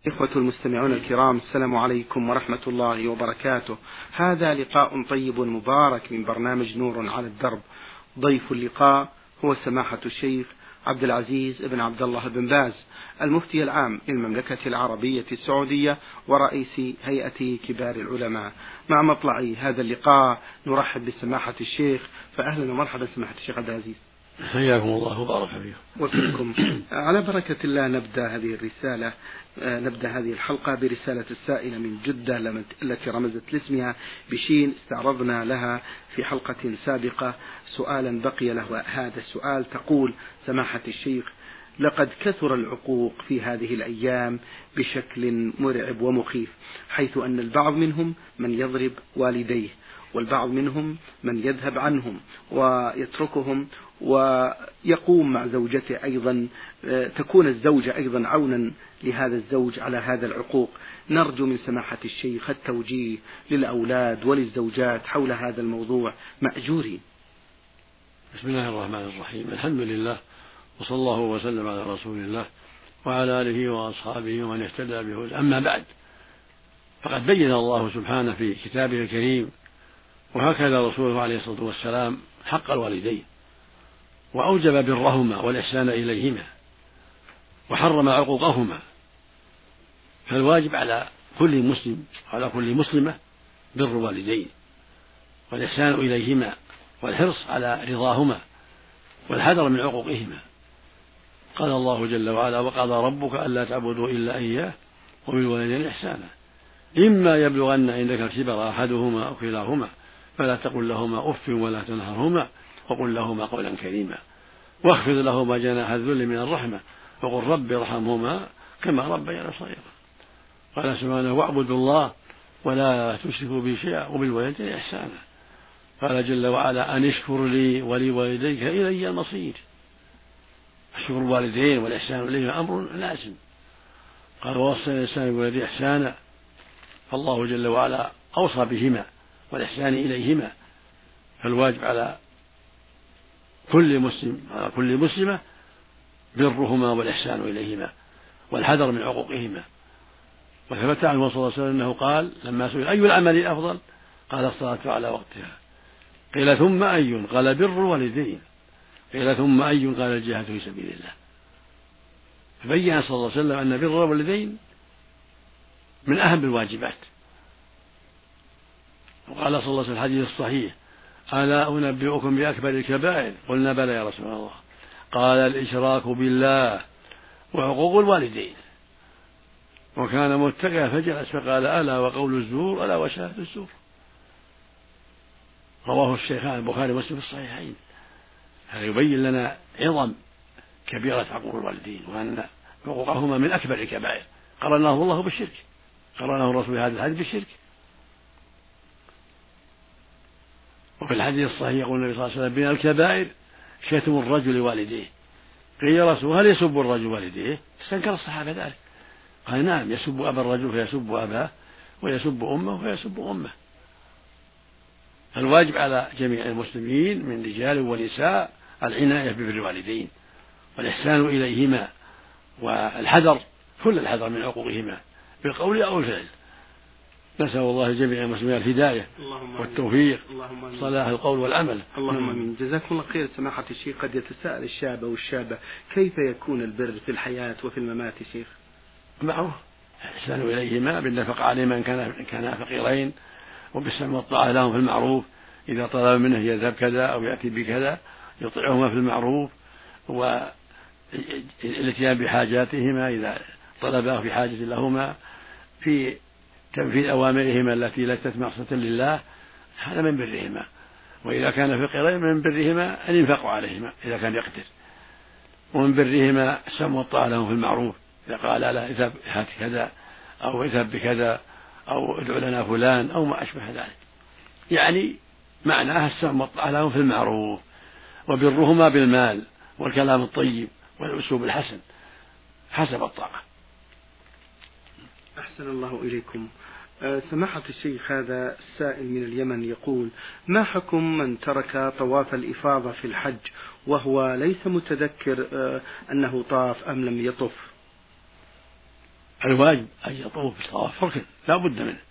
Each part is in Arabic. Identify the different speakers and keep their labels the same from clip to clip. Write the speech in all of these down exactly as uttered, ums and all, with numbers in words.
Speaker 1: إخوة المستمعون الكرام، السلام عليكم ورحمة الله وبركاته. هذا لقاء طيب مبارك من برنامج نور على الدرب. ضيف اللقاء هو سماحة الشيخ عبد العزيز بن عبد الله بن باز، المفتي العام للمملكة العربية السعودية ورئيس هيئة كبار العلماء. مع مطلع هذا اللقاء نرحب بسماحة الشيخ، فأهلا ومرحبا سماحة الشيخ عبد العزيز.
Speaker 2: حياكم الله وبارك فيكم.
Speaker 1: وفيكم. على بركة الله نبدأ هذه الرسالة نبدأ هذه الحلقة برسالة السائلة من جدة التي رمزت لاسمها بشين. استعرضنا لها في حلقة سابقة سؤالا بقي له هذا السؤال. تقول سماحة الشيخ: لقد كثر العقوق في هذه الأيام بشكل مرعب ومخيف، حيث أن البعض منهم من يضرب والديه، والبعض منهم من يذهب عنهم ويتركهم ويقوم مع زوجته أيضا، تكون الزوجة أيضا عونا لهذا الزوج على هذا العقوق. نرجو من سماحة الشيخ التوجيه للأولاد وللزوجات حول هذا الموضوع مأجورين.
Speaker 2: بسم الله الرحمن الرحيم. الحمد لله، وصلى الله وسلم على رسول الله وعلى آله وأصحابه ومن اهتدى بهداه. أما بعد، فقد بين الله سبحانه في كتابه الكريم وهكذا رسوله عليه الصلاة والسلام حق الوالدين، وأوجب برهما والإحسان إليهما، وحرم عقوقهما. فالواجب على كل مسلم على كل مسلمة بر الوالدين والإحسان إليهما والحرص على رضاهما والحذر من عقوقهما. قال الله جل وعلا: وقضى ربك ألا تعبدوا إلا إياه وبالوالدين إحسانا إما يبلغن عندك الكبر أحدهما أو كلاهما فلا تقل لهما أف ولا تنهرهما وقل لهما قولا كريما واخفض لهما جناح الذل من الرحمة وقل رب ارحمهما كما ربيانا صغيرا. قال سبحانه: واعبدوا الله ولا تشركوا به شيئا وبالوالدين إحسانا. قال جل وعلا: أن اشكر لي ولوالديك إلي المصير. شكر الوالدين والإحسان إليهما أمر لازم. قال: ووصينا الإنسان بوالديه إحسانا. فالله جل وعلا أوصى بهما والإحسان إليهما. فالواجب على كل مسلم على كل مسلمة برهما والإحسان إليهما والحذر من عقوقهما. وثبت عنه صلى الله عليه وسلم أنه قال لما سئل: أي العمل الأفضل؟ قال: الصلاة على وقتها. قيل: ثم أي؟ قال: بر الوالدين. قيل: ثم أي؟ قال: الجهاد في سبيل الله. فبين صلى الله عليه وسلم أن بر الوالدين من أهم الواجبات. وقال صلى الله عليه وسلم في الحديث الصحيح: ألا أنبئكم بأكبر الكبائر؟ قلنا: بلى يا رسول الله. قال: الإشراك بالله وعقوق الوالدين. وكان متكئا فجلس فقال: ألا وقول الزور ألا وشهادة الزور. رواه الشيخان البخاري ومسلم في الصحيحين. هذا يبين لنا عظم كبيرة عقوق الوالدين، وأن عقوقهما من أكبر الكبائر. قرنه الله بالشرك، قرنه الرسول هذا الحديث بالشرك. وفي الحديث الصحيح يقول النبي صلى الله عليه وسلم: من الكبائر شتم الرجل والديه. قيل: يا رسول هل يسب الرجل والديه؟ استنكر الصحابة ذلك. قال: نعم، يسب أبا الرجل فيسب أباه، ويسب أمه فيسب أمه. فالواجب على جميع المسلمين من رجال ونساء العناية ببر الوالدين والإحسان إليهما والحذر كل الحذر من عقوقهما بالقول أو الفعل. نسأل الله جميع المسلمين الهداية والتوفيق صلاح القول والعمل.
Speaker 1: اللهم امين. جزاكم الله خير. سماحة الشيخ، قد يتساءل الشاب والشابة: كيف يكون البر في الحياة وفي الممات؟ شيخ،
Speaker 2: معه الإحسان إليهما بالنفقة عليهما إن كان كانا فقيرين، وبالسمع والطاعة لهم في المعروف. إذا طلب منه يذهب كذا أو يأتي بكذا يطيعهما في المعروف، والاتيان بحاجاتهما إذا طلباه في حاجة لهما، في تنفيذ أوامرهما التي ليست معصية لله. هذا من برهما. وإذا كان فقيرين من برهما أن ينفقوا عليهما إذا كان يقدر. ومن برهما السمع والطاعة لهم في المعروف. إذا قال له اذهب هات كذا أو اذهب بكذا أو ادعو لنا فلان أو ما أشبه ذلك، يعني معناها السمع والطاعة لهم في المعروف. وبرهما بالمال والكلام الطيب والأسلوب الحسن حسب الطاقة.
Speaker 1: أحسن الله إليكم. سماحة الشيخ، هذا السائل من اليمن يقول: ما حكم من ترك طواف الإفاضة في الحج وهو ليس متذكر أنه طاف أم لم يطف؟
Speaker 2: الواجب أن يطوف بالطواف ركن لا بد منه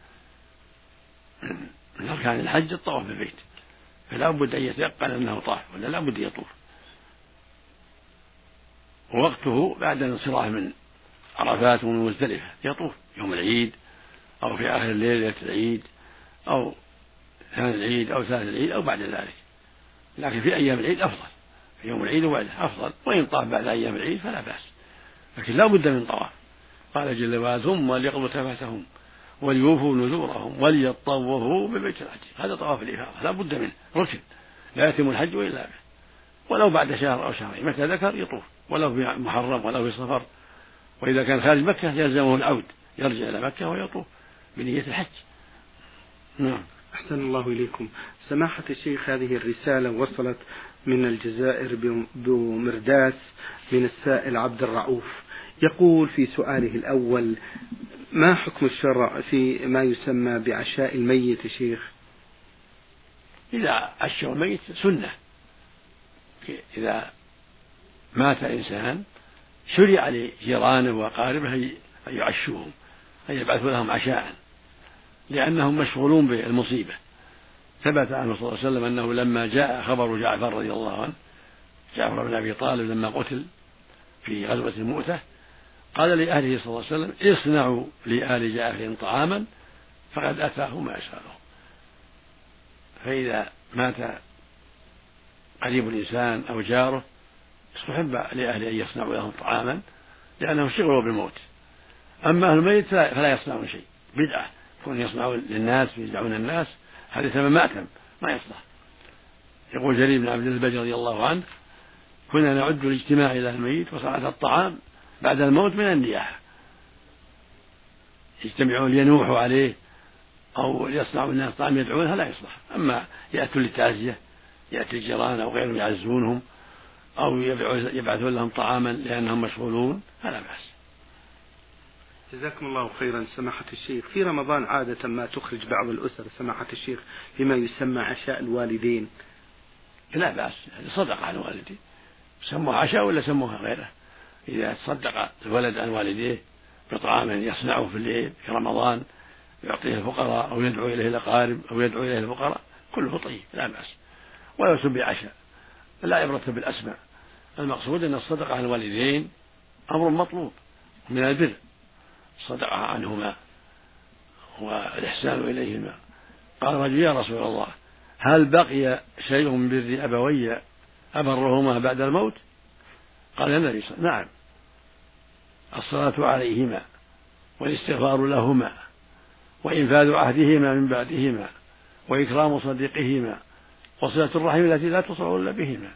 Speaker 2: من أركان الحج الطواف بالبيت، فلا بد أن يتيقن أنه طاف ولا لا بد يطوف. ووقته بعد الانصراف من عرفات ومن مزدلفة يطوف يوم العيد أو في آخر الليل ليلة العيد أو ثاني العيد أو ثالث العيد أو بعد ذلك، لكن في أيام العيد أفضل، في يوم العيد وبعده أفضل، وإن طاف بعد أيام العيد فلا بأس، لكن لا بد من طواف. قال جل وعلا ثم ليقضوا تفثهم وليوفوا نذورهم وليطوفوا ببيت الحج. هذا طواف الإفاضة لا بد منه ركن لا يتم الحج إلا به، ولو بعد شهر أو شهرين متى ذكر يطوف، ولو في محرم ولو في صفر، وإذا كان خارج مكة يلزمه العود يرجع إلى مكة ويطوف بنية الحج. نعم.
Speaker 1: أحسن الله إليكم سماحة الشيخ. هذه الرسالة وصلت من الجزائر بمرداس من السائل عبد الرؤوف، يقول في سؤاله الأول: ما حكم الشرع في ما يسمى بعشاء الميت شيخ؟
Speaker 2: إذا عشوا الميت سنة، إذا مات إنسان شرع لجيرانه وأقاربه أن يعشوهم، أن يبعثوا لهم عشاء، لأنهم مشغولون بالمصيبة. ثبت عنه صلى الله عليه وسلم أنه لما جاء خبر جعفر رضي الله عنه، جعفر بن أبي طالب لما قتل في غزوة المؤتة، قال لأهله صلى الله عليه وسلم: اصنعوا لآل جعفر طعاما فقد أتاه ما يسأله. فإذا مات قريب الإنسان أو جاره استحب لأهله أن يصنعوا لهم طعاما لأنهم شغلوا بالموت. أما أهل الميت فلا يصنعون شيء، بدعة كون يصنعوا للناس ويدعون الناس، هذا سبب مأتم ما يصلح. يقول جرير بن عبد البجر رضي الله عنه: كنا نعد الاجتماع إلى الميت وصنعة الطعام بعد الموت من النياحة، يجتمعون لينوحوا عليه أو يصنعوا الناس طعام يدعونها لا يصلح. أما يأتوا للتعزية، يأتي الجيران أو غيرهم يعزونهم أو يبعثون لهم طعاما لأنهم مشغولون فلا بأس.
Speaker 1: جزاكم الله خيرا سماحة الشيخ. في رمضان عادة ما تخرج بعض الأسر سماحة الشيخ بما يسمى عشاء الوالدين.
Speaker 2: لا بأس، صدقة عن والديه، سموها عشاء ولا سموها غيره. إذا تصدق الولد عن والديه بطعام يصنعه في الليل في رمضان يعطيه الفقراء أو يدعو إليه الأقارب أو يدعو إليه الفقراء كله طيب لا بأس، ولا سمي عشاء، لا عبرة بالأسماء. المقصود أن الصدقة عن الوالدين أمر مطلوب من البر، الصدقة عنهما والإحسان إليهما. قال رجل: يا رسول الله هل بقي شيء من بر أبوي أبرهما بعد الموت؟ قال النبي صلى الله عليه وسلم: نعم، الصلاة عليهما والاستغفار لهما وإنفاذ عهدهما من بعدهما وإكرام صديقهما وصلة الرحم التي لا تصل إلا بهما.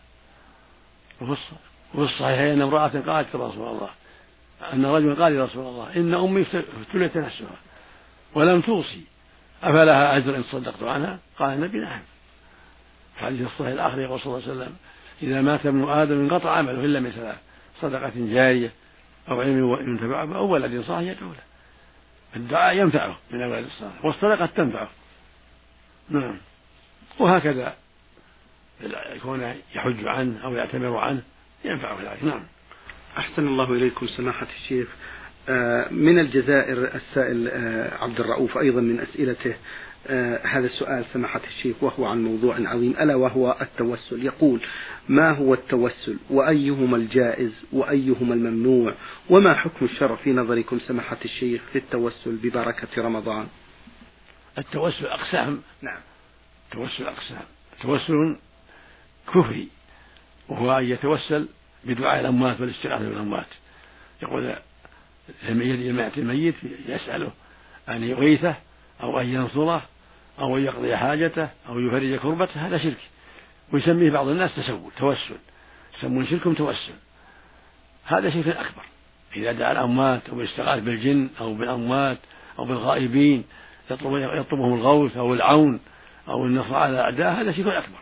Speaker 2: وفي الصحيحين أن امرأة قالت رسول الله أن رجلا قال يا رسول الله إن أمي ابتليت نفسها ولم توصي أفلها أجر إن صدقت عنها؟ قال النبي: نعم. في حديث الصحيح الآخر يقول صلى الله عليه وسلم: إذا مات ابن آدم انقطع عمله إلا من ثلاث: صدقة جارية أو علم ينتفع به أو ولد صالح يدعو له. الدعاء ينفعه من الولد الصالح والصدقة تنفعه. نعم. وهكذا يكون يحج عنه أو يعتمر عنه ينفعه ذلك. نعم.
Speaker 1: أحسن الله إليكم سماحة الشيخ. من الجزائر السائل عبد الرؤوف أيضا من أسئلته هذا السؤال سماحة الشيخ، وهو عن موضوع عظيم ألا وهو التوسل. يقول: ما هو التوسل وأيهما الجائز وأيهما الممنوع، وما حكم الشرع في نظركم سماحة الشيخ في التوسل ببركة رمضان؟
Speaker 2: التوسل أقسام.
Speaker 1: نعم.
Speaker 2: التوسل أقسام: توسل كفري وهو أن يتوسل بدعاء الأموات والاستغاثة بالأموات. يقول لما يأتي الميت يسأله أن يغيثه أو أن ينصره أو أن يقضي حاجته أو يفرج كربته، هذا شرك، ويسميه بعض الناس تسول توسل، يسمون شركم توسل، هذا شرك أكبر. إذا دعا الأموات أو يستغاث بالجن أو بالأموات أو بالغائبين يطلب يطلبهم الغوث أو العون أو النصر على الأعداء، هذا شرك أكبر.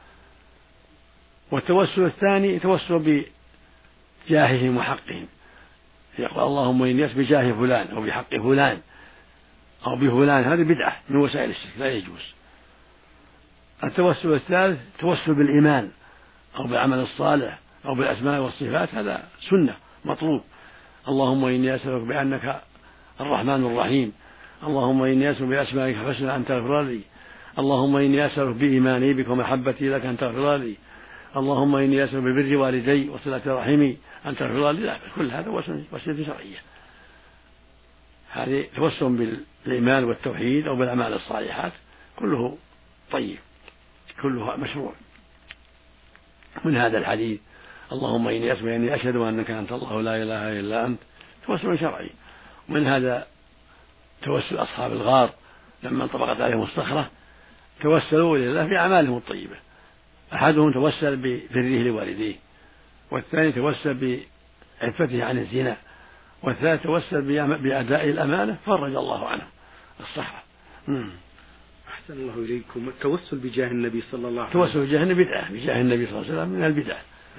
Speaker 2: والتوسل الثاني توسل بجاههم وحقهم، يقول اللهم إني أسألك بجاه فلان أو بحق فلان أو بفلان، هذه بدعة من وسائل الشرك لا يجوز. التوسل الثالث توسل بالإيمان أو بالعمل الصالح أو بالأسماء والصفات، هذا سنة مطلوب. اللهم إني أسألك بأنك الرحمن الرحيم، اللهم إني أسألك بأسمائك الحسنى أن تغفر لي، اللهم إني أسألك بإيماني بك ومحبتي لك أن تغفر لي، اللهم إني أسألك ببر والدي وصلة رحمي أن تغفر لي. كل هذا وسيلة شرعية، هذه توسل بالإيمان والتوحيد أو بالأعمال الصالحات كله طيب، كله مشروع. من هذا الحديث اللهم إني أسألك إني أشهد أنك أنت الله لا إله إلا أنت، توسل شرعي. ومن هذا توسل أصحاب الغار لما انطبقت عليهم الصخرة توسلوا لله في أعمالهم الطيبة، أحدهم توسل ببره لوالديه، والثاني توسل بعفته عن الزنا، والثالث توسل بأداء الأمانة فرج الله عنه الصخرة.
Speaker 1: أحسن الله إليكم. التوسل بجاه النبي صلى الله عليه
Speaker 2: وسلم، التوسل بجاه النبي بدعة، بجاه النبي صلى الله عليه وسلم من البدع.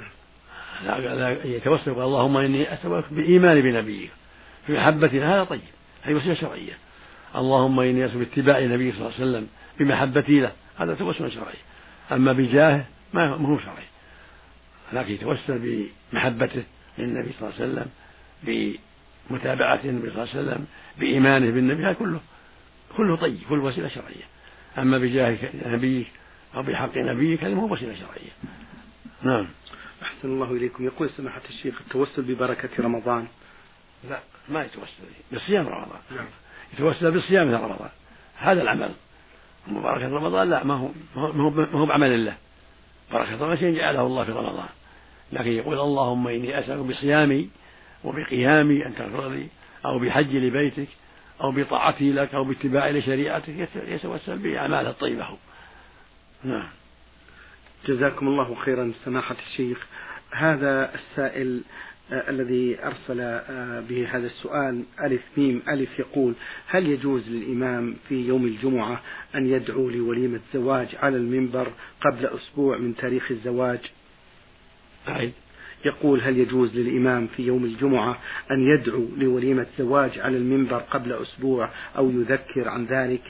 Speaker 2: لا يتوسل اللهم إني أسألك بإيمان بنبيك في محبتنا، هذا طيب، هذه وسيلة شرعية. اللهم إني أسألك باتباع النبي صلى الله عليه وسلم بمحبتي له، هذا توسل شرعي. أما بجاه ما هو شرعي، لكن يتوسل بمحبته للنبي صلى الله عليه وسلم، بمتابعة النبي صلى الله عليه وسلم، بإيمانه بالنبي، هذا كله كله طيب، كله وسيلة شرعية. أما بجاه نبيك أو بحق نبيك هذا هو وسيلة شرعية. نعم.
Speaker 1: أحسن الله إليكم. يقول سماحة الشيخ التوسل ببركة رمضان،
Speaker 2: لا ما يتوسل بصيام رمضان، نعم. يتوسل بصيام رمضان، هذا العمل. بركة رمضان لا، ما هو ما هو بعمل الله، بركة رمضان شيء جعله الله في رمضان، لكن يقول اللهم إني أسألك بصيامي وبقيامي أن تغفر لي، أو بحج لبيتك، أو بطاعتي لك، أو باتباعي لشريعتك، يتوسل بأعماله الطيبة. نعم.
Speaker 1: جزاكم الله خيرا سماحة الشيخ. هذا السائل آه الذي أرسل آه به هذا السؤال ألف ميم ألف يقول: هل يجوز للإمام في يوم الجمعة أن يدعو لوليمة زواج على المنبر قبل أسبوع من تاريخ الزواج؟
Speaker 2: أعيد.
Speaker 1: يقول: هل يجوز للإمام في يوم الجمعة أن يدعو لوليمة زواج على المنبر قبل أسبوع أو يذكر عن ذلك؟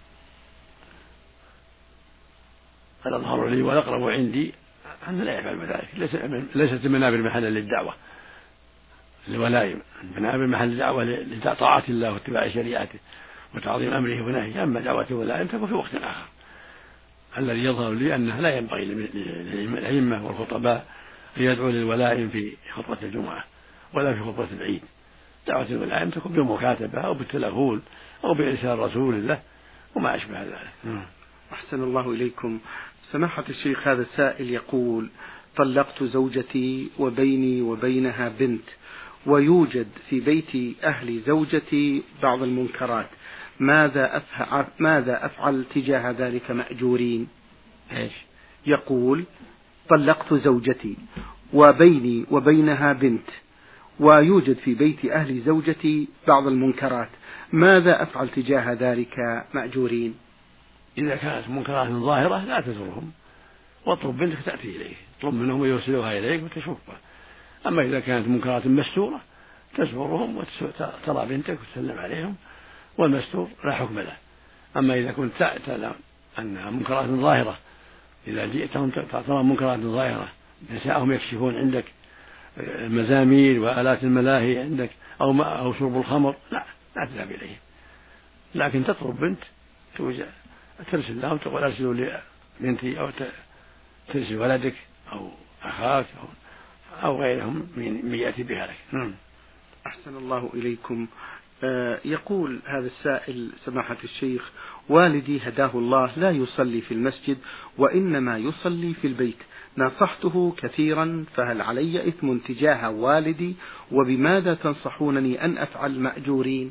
Speaker 2: الأظهر لي والأقرب عندي أن لا يفعل ذلك، ليست المنابر محلا للدعوة الولائم، المنابر محل الدعوة لطاعة الله واتباع شريعته وتعظيم أمره ونهيه. أما دعوة الولائم تكون في وقت آخر. الذي يظهر لي أنه لا ينبغي للأئمة والخطباء أن يدعوا للولائم في خطبة الجمعة ولا في خطبة العيد. دعوة الولائم تكون بالمكاتبة أو بالتلغول أو بإرسال رسول الله وما أشبه ذلك.
Speaker 1: أحسن الله إليكم. سماحة الشيخ هذا السائل يقول: طلقت زوجتي وبيني وبينها بنت، ويوجد في بيت أهل زوجتي بعض المنكرات، ماذا أفعل, ماذا أفعل تجاه ذلك مأجورين؟
Speaker 2: إيش؟
Speaker 1: يقول: طلقت زوجتي وبيني وبينها بنت، ويوجد في بيت أهل زوجتي بعض المنكرات، ماذا أفعل تجاه ذلك مأجورين؟
Speaker 2: إذا كانت منكرات ظاهرة لا تزورهم، واطلب بنتك تأتي إليه، اطلب منهم يوصلوها إليك وتشوفها. أما إذا كانت منكرات مستورة تزورهم وترى بنتك وتسلم عليهم، والمستور لا حكم له. أما إذا كنت تعلم أنها منكرات ظاهرة، إذا جئتهم ترى منكرات ظاهرة، نساءهم يكشفون عندك المزامير وآلات الملاهي عندك أو أو شرب الخمر، لا لا تذهب إليهم، لكن تطلب بنت توجد ترسل لهم تقول أرسلوا لي بنتي، أو ترسل ولدك أو أخاك أو, أو غيرهم من يأتي بها لك.
Speaker 1: أحسن الله إليكم. آه يقول هذا السائل سماحة الشيخ: والدي هداه الله لا يصلي في المسجد وإنما يصلي في البيت، نصحته كثيرا، فهل علي إثم تجاه والدي؟ وبماذا تنصحونني أن أفعل مأجورين؟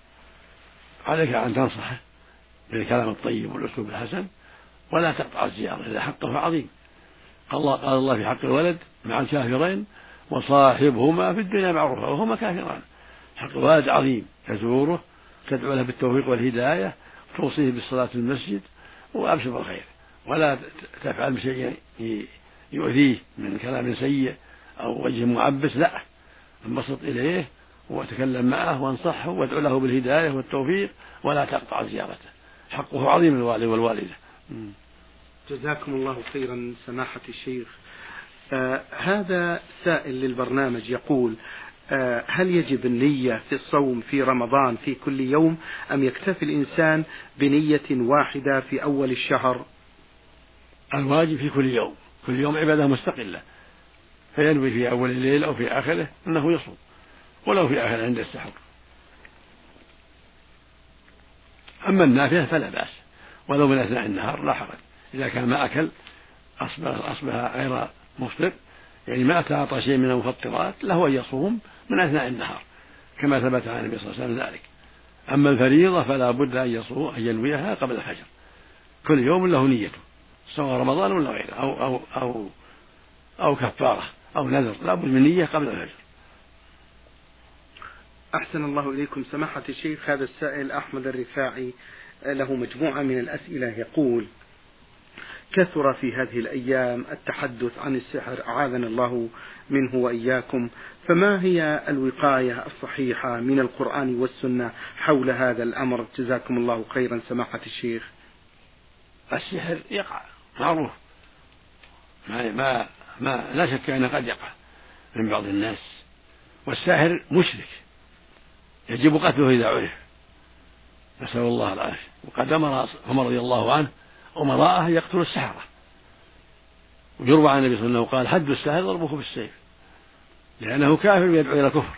Speaker 2: عليك أن تنصحه بالكلام الطيب والأسلوب الحسن، ولا تقطع الزيارة إذا حقه عظيم. الله قال الله في حق الولد مع الكافرين: وصاحبهما في الدنيا معروفا، وهما كافران. حق الولد عظيم، تزوره، تدعو له بالتوفيق والهداية، توصيه بالصلاة في المسجد، وأبشر بالخير، ولا تفعل بشيء يؤذيه من كلام سيء أو وجه معبس، لا، انبسط إليه وتكلم معه وانصحه وادعو له بالهداية والتوفيق، ولا تقطع زيارته، حقه عظيم الوالد والوالدة.
Speaker 1: جزاكم الله خيرا سماحة الشيخ. آه هذا سائل للبرنامج يقول: هل يجب النية في الصوم في رمضان في كل يوم أم يكتفي الإنسان بنية واحدة في أول الشهر؟
Speaker 2: الواجب في كل يوم، كل يوم عبادة مستقلة، فينوي في أول الليل أو في آخره أنه يصوم، ولو في آخر عند السحر. أما النافلة فلا بأس، ولو من أثناء النهار لا حرج، إذا كان ما أكل أصبح, أصبح غير مفطر، يعني ما أتعاطى شيء من المفطرات، له أن يصوم من أثناء النهار كما ثبت عن النبي صلى الله عليه وسلم ذلك. أما الفريضة فلا بد أن يصوم أن ينويها قبل الفجر، كل يوم له نيته، سواء رمضان ولا غيره، أو أو أو أو كفارة أو نذر، لا بد من نية قبل الفجر.
Speaker 1: أحسن الله إليكم سماحة الشيخ. هذا السائل أحمد الرفاعي له مجموعة من الأسئلة، يقول: كثر في هذه الأيام التحدث عن السحر أعاذنا الله منه وإياكم، فما هي الوقاية الصحيحة من القرآن والسنة حول هذا الأمر؟ جزاكم الله خيرا سماحة الشيخ.
Speaker 2: السحر يقع معروف، ما, ما, ما لا شك أنه قد يقع من بعض الناس، والساحر مشرك يجب قتله إذا عرف، نسأل الله العافية. وقد أمر عمر رضي الله عنه أمراءه يقتلوا السحرة، ويروى عن النبي صلى الله عليه وسلم قال: حد الساحر ضربه بالسيف، لأنه كافر ويدعو إلى كفر.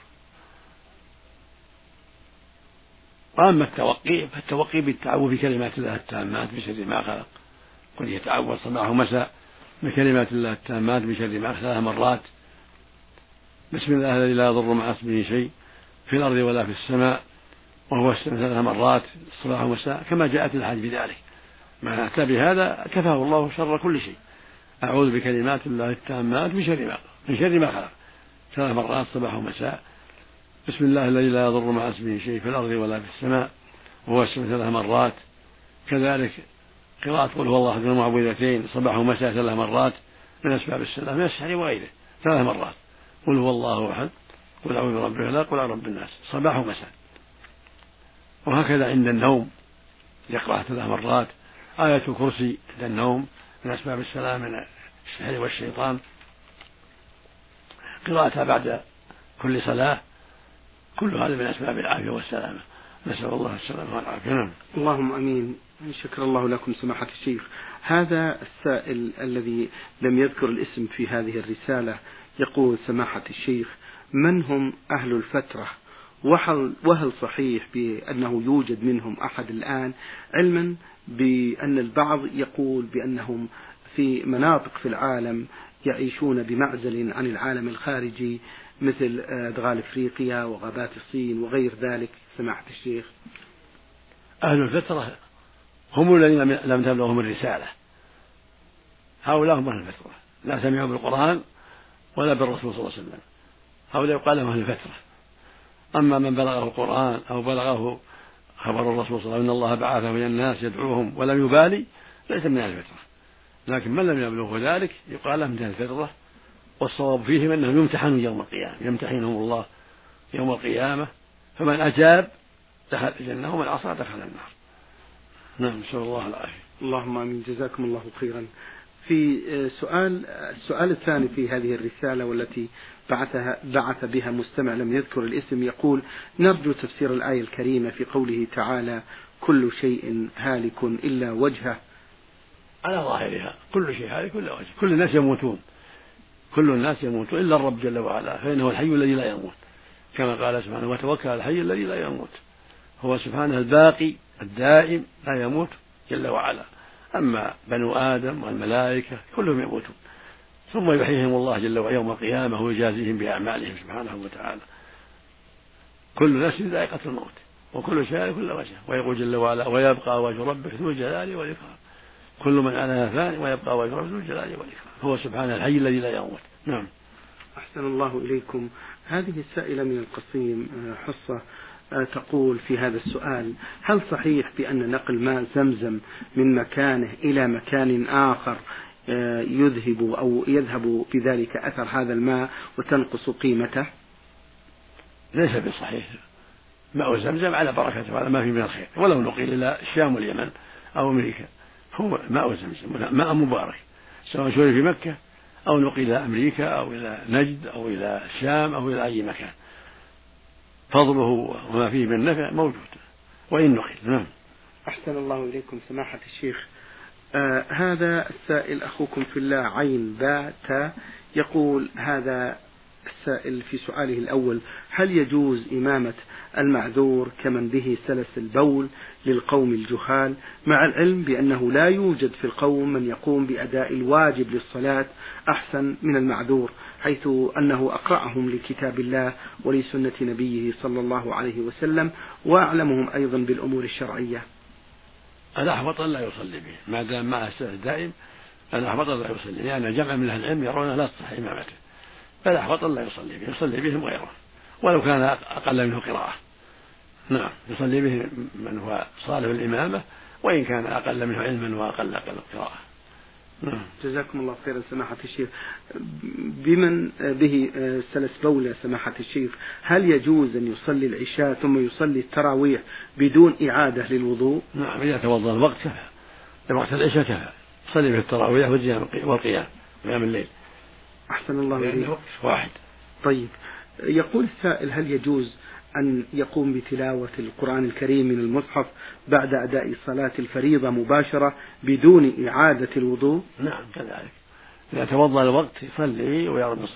Speaker 2: وأما التوقي فالتوقي بالتعوذ بكلمات الله التامات بشر ما خلق، قل يتعوذ صباح ومساء بكلمات الله التامات بشر ما خلق ثلاث مرات، بسم الله الذي لا يضر مع اسمه شيء في الأرض ولا في السماء، وهو السماء ثلاث مرات صباح ومساء، كما جاءت الحج بذلك. ما أتى بهذا كفاه الله شر كل شيء. أعوذ بكلمات الله التامات من شر ما من شر ما خلق ثلاث مرات صباح ومساء، بسم الله الذي لا يضر مع اسمه شيء في الأرض ولا في السماء، وهو السماء ثلاث مرات. كذلك قراءة قل هو الله أحد المعوذتين صباح ومساء ثلاث مرات من أسباب السلام من السحر وغيره ثلاث مرات، قل هو الله أحد، قل أعوذ برب الفلق، قل أعوذ برب الناس صباح ومساء. وهكذا عند النوم يقرأ ثلاث مرات آية الكرسي عند النوم من أسباب السلام من السحر والشيطان. قراءتها بعد كل صلاة، كل هذا من أسباب العافية والسلامة، نسأل الله السلامة والعافية. نعم.
Speaker 1: اللهم أمين. شكر الله لكم سماحة الشيخ. هذا السائل الذي لم يذكر الاسم في هذه الرسالة يقول: سماحة الشيخ، من هم أهل الفترة؟ وهل, وهل صحيح بأنه يوجد منهم أحد الآن، علما بأن البعض يقول بأنهم في مناطق في العالم يعيشون بمعزل عن العالم الخارجي مثل أدغال أفريقيا وغابات الصين وغير ذلك؟ سماحة الشيخ.
Speaker 2: أهل الفترة هم الذين لم تبلغهم الرسالة، هؤلاء هم أهل الفترة، لا سمعوا بالقرآن ولا بالرسول صلى الله عليه وسلم، هؤلاء يقال لهم أهل الفترة. أما من بلغه القرآن أو بلغه خبر الرسول صلى الله عليه وسلم أن الله بعثه إلى الناس يدعوهم ولم يبالي، ليس من أهل الفترة. لكن من لم يبلغه ذلك يقال له من أهل الفترة، والصواب فيهم أنهم يمتحنون يوم القيامة، يمتحنهم الله يوم القيامة، فمن أجاب دخل الجنة ومن عصى دخل النار. نعم، نسأل الله العافية.
Speaker 1: اللهم آمين. جزاكم الله خيرا. في سؤال السؤال الثاني في هذه الرسالة والتي بعثها بعث بها مستمع لم يذكر الاسم، يقول: نرجو تفسير الآية الكريمة في قوله تعالى: كل شيء هالك إلا وجهه.
Speaker 2: على ظاهرها كل شيء هالك إلا وجهه، كل الناس يموتون، كل الناس يموتون إلا الرب جل وعلا، فإنه الحي الذي لا يموت، كما قال سبحانه: وتوكل على الحي الذي لا يموت. هو سبحانه الباقي الدائم لا يموت جل وعلا. أما بنو آدم والملائكة كلهم يموتون، ثم يحييهم الله جل وعلا يوم القيامة ويجازيهم بأعمالهم سبحانه وتعالى. كل نفس ذائقة الموت وكل شيء كل وجه، ويقول جل وعلا: ويبقى وجه ربك ذو الجلال والإكرام. كل من عليها فان ويبقى وجه ربك ذو الجلال والإكرام. هو سبحانه الحي الذي لا يموت. نعم.
Speaker 1: أحسن الله إليكم. هذه السائلة من القصيم حصة تقول في هذا السؤال: هل صحيح بأن نقل ماء زمزم من مكانه إلى مكان آخر يذهب أو يذهب بذلك أثر هذا الماء وتنقص قيمته؟
Speaker 2: ليس بصحيح. ماء زمزم على بركته وعلى ما فيه من الخير، ولو نقل إلى الشام واليمن أو أمريكا هو ماء زمزم ماء مبارك، سواء شرب في مكة أو نقل إلى أمريكا أو إلى نجد أو إلى الشام أو إلى أي مكان، فضله وما فيه من نفع موجود وإن نقل. نعم.
Speaker 1: أحسن الله إليكم سماحة الشيخ. آه هذا السائل أخوكم في الله عين باء تاء يقول هذا السائل في سؤاله الأول: هل يجوز إمامة المعذور كمن به سلس البول للقوم الجهال، مع العلم بأنه لا يوجد في القوم من يقوم بأداء الواجب للصلاة أحسن من المعذور، حيث أنه أقرأهم لكتاب الله ولسنة نبيه صلى الله عليه وسلم وأعلمهم أيضا بالأمور الشرعية؟
Speaker 2: الأحوط أن لا يصلي به ما دام معه السلس دائم. الأحوط أن لا يصلي، لأن يعني جمع من أهل العلم يرون لا تصح إمامته، فالأحوط أن لا يصلي به، يصلي بهم غيره ولو كان أقل منه قراءة. نعم، يصلي به من هو صالح الإمامة وإن كان أقل منه علما وأقل أقل قراءة. نعم.
Speaker 1: جزاكم الله خيرا سماحة الشيخ. بمن به سلس بول سماحة الشيخ، هل يجوز أن يصلي العشاء ثم يصلي التراويح بدون إعادة للوضوء؟
Speaker 2: نعم، إذا توضأ الوقت كفى، وقت العشاء كفى، يصلي به التراويح والقيام قيام الليل.
Speaker 1: أحسن الله إليك.
Speaker 2: وقت واحد.
Speaker 1: طيب، يقول السائل: هل يجوز أن يقوم بتلاوة القرآن الكريم من المصحف بعد أداء صلاة الفريضة مباشرة بدون إعادة الوضوء؟
Speaker 2: نعم كذلك، إذا توضأ الوقت يصلي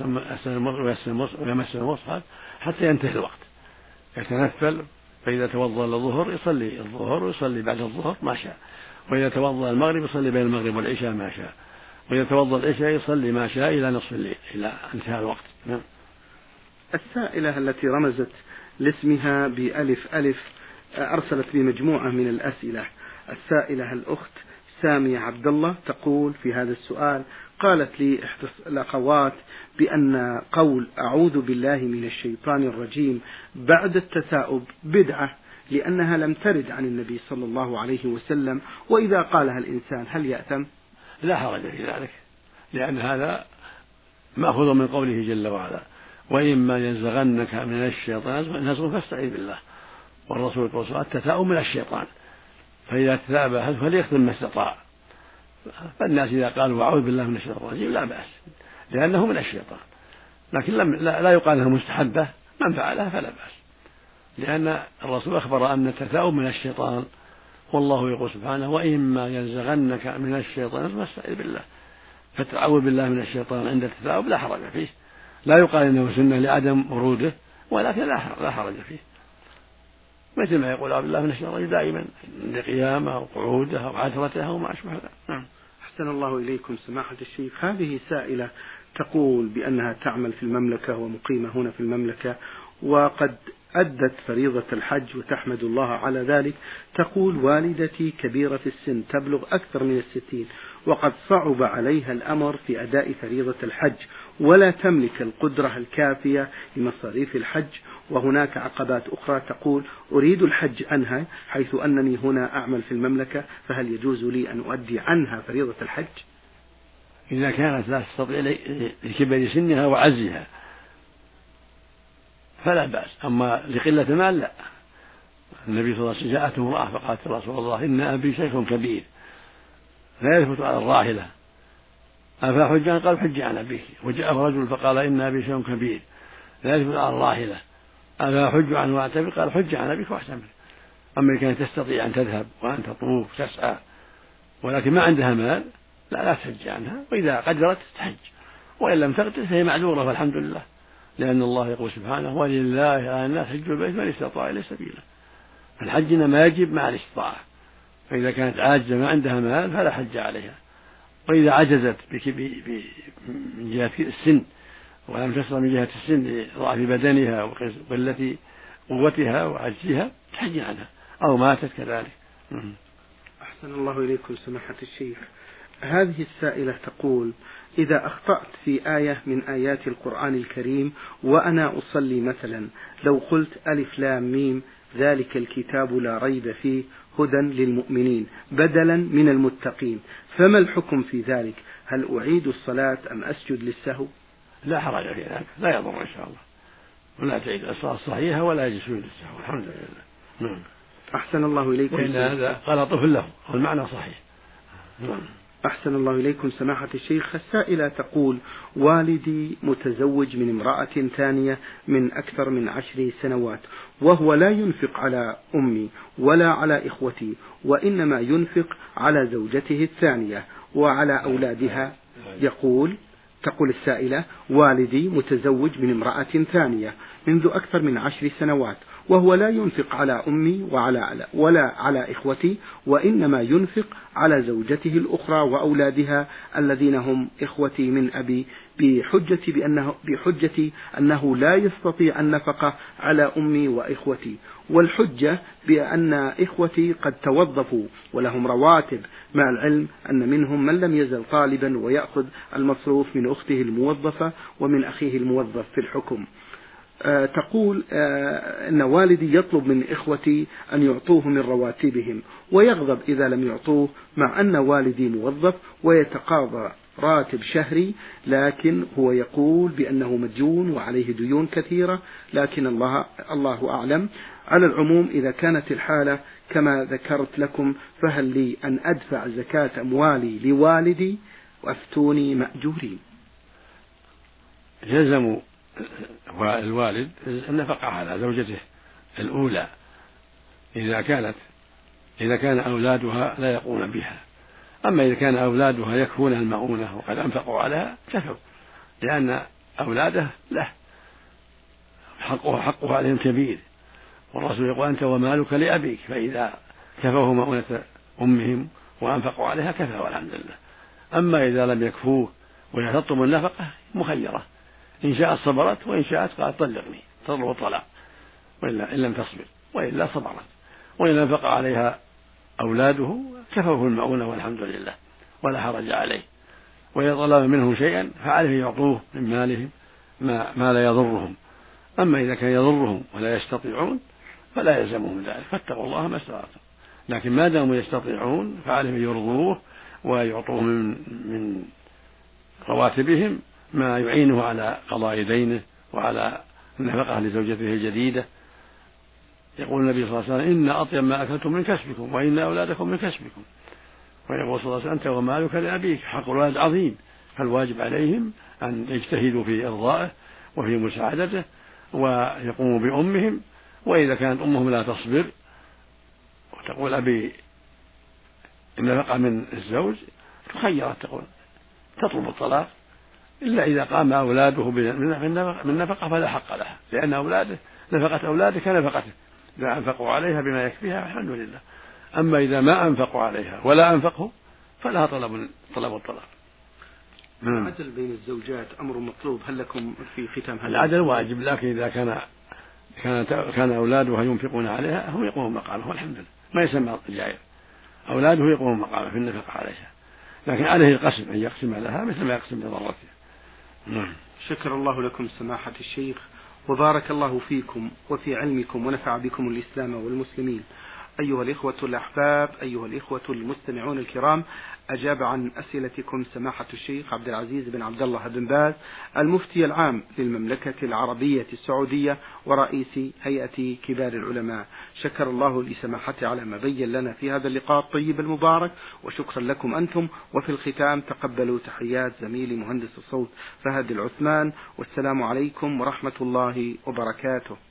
Speaker 2: ويمس المصحف حتى ينتهي الوقت، يتنفل، فإذا توضأ الظهر يصلي الظهر ويصلي بعد الظهر ما شاء، وإذا توضأ المغرب يصلي بين المغرب والعشاء ما شاء، وإذا توضأ العشاء يصلي ما شاء إلى نصف الليل إلى انتهاء الوقت. نعم.
Speaker 1: السائلة التي رمزت لاسمها بألف ألف أرسلت بمجموعة من الأسئلة. السائلة الأخت سامية عبد الله تقول في هذا السؤال: قالت لي إحدى الأخوات بأن قول أعوذ بالله من الشيطان الرجيم بعد التثاؤب بدعة، لأنها لم ترد عن النبي صلى الله عليه وسلم، وإذا قالها الإنسان هل يأثم؟
Speaker 2: لا حرج في ذلك، لأن هذا مأخوذ من قوله جل وعلا: وإما ينزغنك من الشيطان نزغ فاستعذ بالله. والرسول يقول التثاؤب من الشيطان، فإذا تثاءب أحد فليختم ما استطاع. فالناس إذا قالوا أعوذ بالله من الشيطان الرجيم لا بأس، لأنه من الشيطان، لكن لم لا, لا يقال أنها مستحبة، من فعلها فلا بأس، لأن الرسول أخبر أن التثاؤب من الشيطان، والله يقول سبحانه: وإما ينزغنك من الشيطان فاستعذ بالله. فتعوذ بالله من الشيطان عند التثاؤب لا حرج فيه، لا يقال إنه سنة لعدم وروده، ولكن لا حرج فيه، مثل ما يقول أعوذ بالله من الشيطان دائما عند قيامه أو قعوده أو عثرته أو ما أشبه ذلك. نعم.
Speaker 1: أحسن الله إليكم سماحة الشيخ. هذه سائلة تقول بأنها تعمل في المملكة ومقيمة هنا في المملكة، وقد أدت فريضة الحج وتحمد الله على ذلك. تقول: والدتي كبيرة في السن تبلغ أكثر من الستين، وقد صعب عليها الأمر في أداء فريضة الحج، ولا تملك القدرة الكافية لمصاريف الحج، وهناك عقبات أخرى. تقول: أريد الحج عنها حيث أنني هنا أعمل في المملكة، فهل يجوز لي أن أؤدي عنها فريضة الحج؟
Speaker 2: إذا كانت لا تستطيع لكبر سنها وعزها فلا بأس، أما لقلة المال لا. النبي صلى الله عليه وسلم جاءته امرأة فقالت: يا رسول الله إن أبي شيخ كبير لا يثبت على الراحلة أفأحج عنه؟ قال: حج عن أبيك. وجاءه رجل فقال: إن أبي شيخ كبير لا يثبت على الراحلة أفأحج عنه وأعتمر؟ قال: حج عن أبيك واعتمر. أما إن كانت تستطيع أن تذهب وأن تطوف تسعى ولكن ما عندها مال لا لا تحج عنها، وإذا قدرت تحج، وإن لم تقدر فهي معذورة والحمد لله، لأن الله يقول سبحانه: ولله على الناس حج البيت من استطاع إليه سبيلا. الحج ما يجب مع الاستطاعة، فإذا كانت عاجزة ما عندها مال فلا حج عليها، وإذا عجزت من جهة السن ولم تستطع من جهة السن لضعف بدنها وقلة قوتها وعجزها تحج عنها، أو ماتت كذلك.
Speaker 1: أحسن الله إليكم سماحة الشيخ. هذه السائلة تقول: إذا أخطأت في آية من آيات القرآن الكريم وأنا أصلي مثلا، لو قلت ألف لام ميم ذلك الكتاب لا ريب فيه هدى للمؤمنين بدلا من المتقين، فما الحكم في ذلك؟ هل أعيد الصلاة أم أسجد للسهو؟
Speaker 2: لا حرج في ذلك، لا يضر إن شاء الله، ولا تعيد الصلاة الصحيحة ولا يجوز للسهو، الحمد لله. نعم.
Speaker 1: أحسن الله إليكم.
Speaker 2: وإن هذا غلط في اللفظ والمعنى صحيح. نعم.
Speaker 1: أحسن الله إليكم سماحة الشيخ. السائلة تقول: والدي متزوج من امرأة ثانية من أكثر من عشر سنوات، وهو لا ينفق على أمي ولا على إخوتي، وإنما ينفق على زوجته الثانية وعلى أولادها. يقول تقول السائلة: والدي متزوج من امرأة ثانية منذ أكثر من عشر سنوات، وهو لا ينفق على أمي وعلى ولا على إخوتي، وإنما ينفق على زوجته الأخرى وأولادها الذين هم إخوتي من أبي، بحجة بأنه, بحجة أنه لا يستطيع النفقة على أمي وإخوتي، والحجة بأن إخوتي قد توظفوا ولهم رواتب، مع العلم أن منهم من لم يزل طالبا ويأخذ المصروف من أخته الموظفة ومن أخيه الموظف في الحكم. أه تقول أه أن والدي يطلب من إخوتي أن يعطوه من رواتبهم، ويغضب إذا لم يعطوه، مع أن والدي موظف ويتقاضى راتب شهري، لكن هو يقول بأنه مديون وعليه ديون كثيرة، لكن الله, الله أعلم. على العموم إذا كانت الحالة كما ذكرت لكم، فهل لي أن أدفع زكاة أموالي لوالدي؟ وأفتوني مأجورين.
Speaker 2: يلزم الوالد النفقة على زوجته الأولى إذا كانت إذا كان أولادها لا يقومون بها. أما إذا كان أولادها يكفون المؤونة وقد أنفقوا عليها كفوا، لأن أولاده له حقه حقه عليهم كبير، والرسول يقول: أنت ومالك لأبيك، فإذا كفوه مؤونة أمهم وأنفقوا عليها كفى والحمد لله. أما إذا لم يكفوه وهي تطلب النفقة مخيرة، إن شاءت صبرت وإن شاءت قالت طلقني تطلب الطلاق، وإلا إن لم تصبر وإلا صبرت، وإن أنفق عليها أولاده كفوه المؤونة والحمد لله ولا حرج عليه. وإذا طلب منهم شيئا فعليه يعطوه من مالهم ما, ما لا يضرهم. أما إذا كان يضرهم ولا يستطيعون فلا يلزمهم ذلك، فاتقوا الله ما استطعتم، لكن ما داموا يستطيعون فعليهم يرضوه ويعطوه من, من رواتبهم ما يعينه على قضاء دينه وعلى النفقة لزوجته الجديدة. يقول النبي صلى الله عليه وسلم: إن أطيب ما أكلتم من كسبكم وإن أولادكم من كسبكم. ويقول صلى الله عليه وسلم: أنت ومالك لأبيك. حق الوالد عظيم، فالواجب عليهم أن يجتهدوا في إرضائه وفي مساعدته ويقوموا بأمهم. وإذا كانت أمهم لا تصبر وتقول أبي النفقة من الزوج، تخيرت تقول تطلب الطلاق، إلا إذا قام أولاده من نفقة فلا حق لها، لأن أولاده نفقة أولاده كنفقته، إذا أنفقوا عليها بما يكفيها الحمد لله. أما إذا ما أنفقوا عليها ولا أنفقوا فلها طلب طلب الطلاق.
Speaker 1: العدل بين الزوجات أمر مطلوب، هل لكم في ختام هذا؟
Speaker 2: العدل واجب، لكن إذا كان كان كان أولاده ينفقون عليها هم يقومون مقامه والحمد لله، ما يسمى جائر، أولاده يقومون مقامه في النفقة عليها، لكن عليه القسم أن يقسم لها مثل ما يقسم لضرتها.
Speaker 1: نعم. شكر الله لكم سماحة الشيخ، وبارك الله فيكم وفي علمكم، ونفع بكم الإسلام والمسلمين. أيها الإخوة الأحباب، أيها الإخوة المستمعون الكرام، أجاب عن أسئلتكم سماحة الشيخ عبد العزيز بن عبد الله بن باز، المفتي العام للمملكة العربية السعودية ورئيس هيئة كبار العلماء. شكر الله لسماحته على ما بين لنا في هذا اللقاء الطيب المبارك، وشكرا لكم أنتم. وفي الختام تقبلوا تحيات زميلي مهندس الصوت فهد العثمان، والسلام عليكم ورحمة الله وبركاته.